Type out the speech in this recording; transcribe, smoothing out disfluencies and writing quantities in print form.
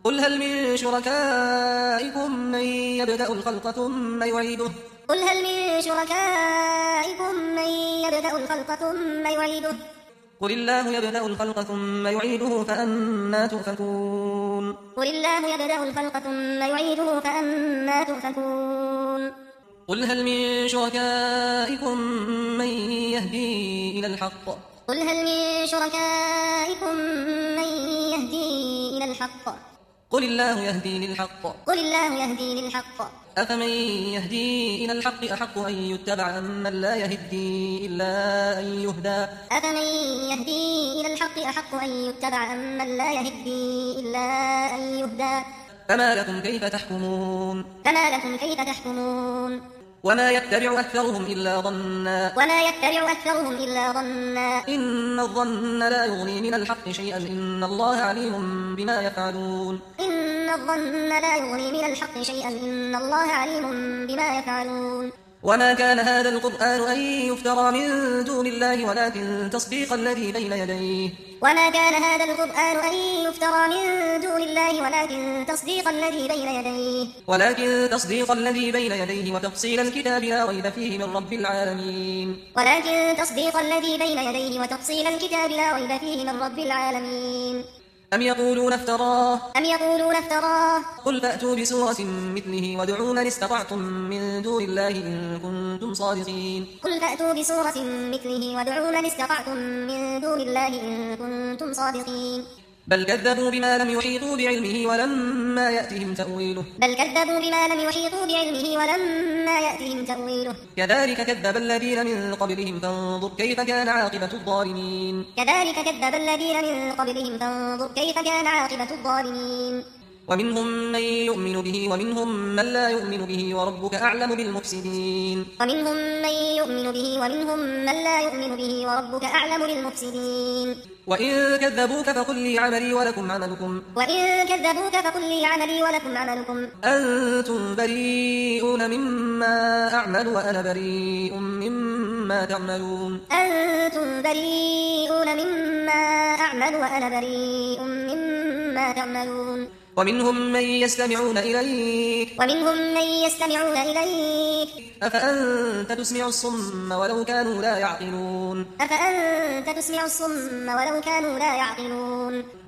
قل هل من شركائكم من يبدأ الخلق ثم يعيده قل هل من شركائكم من يبدأ الخلق ثم يعيده قل الله يبدأ الخلق ثم يعيده فأنى تؤفكون قل الله يبدأ الخلق ثم يعيده فأنى تؤفكون قل هل من شركائكم من يهدي إلى الحق قل هل من شركائكم من يهدي إلى الحق قل الله يهدي للحق قل الله يهدي للحق أفمن يهدي إلى الحق أحق أن يتبع أمن لا يهدي إلا أن يهدى أفمن يهدي إلى الحق أحق أن يتبع أمن لا يهدي إلا أن يهدى فما لكم كيف تحكمون وما يتبع أكثرهم إلا ظنا إن الظن لا يغني من الحق شيئا إن الله عليم بما يفعلون وما كان هذا القرآن أن يفترى من دون الله ولكن تصديق الذي بين يديه وتفصيل الكتاب لا ريب فيه من رب العالمين أم يقولون افتراه قل فأتوا بسورة مثله وادعوا من استطعتم من دون الله إن كنتم صادقين بل كذبوا بما لم يحيطوا بعلمه ولما يأتهم تأويله كذلك كذب الذين من قبلهم فانظر كيف كان عاقبة الظالمين ومنهم من يؤمن به ومنهم من لا يؤمن به وربك أعلم بالمفسدين وإن كذبوك فقل لي عملي ولكم عملكم أنتم بريئون مما أعمل وأنا بريء مما تعملون ومنهم من يستمعون إليك أفأنت تسمع الصم ولو كانوا لا يعقلون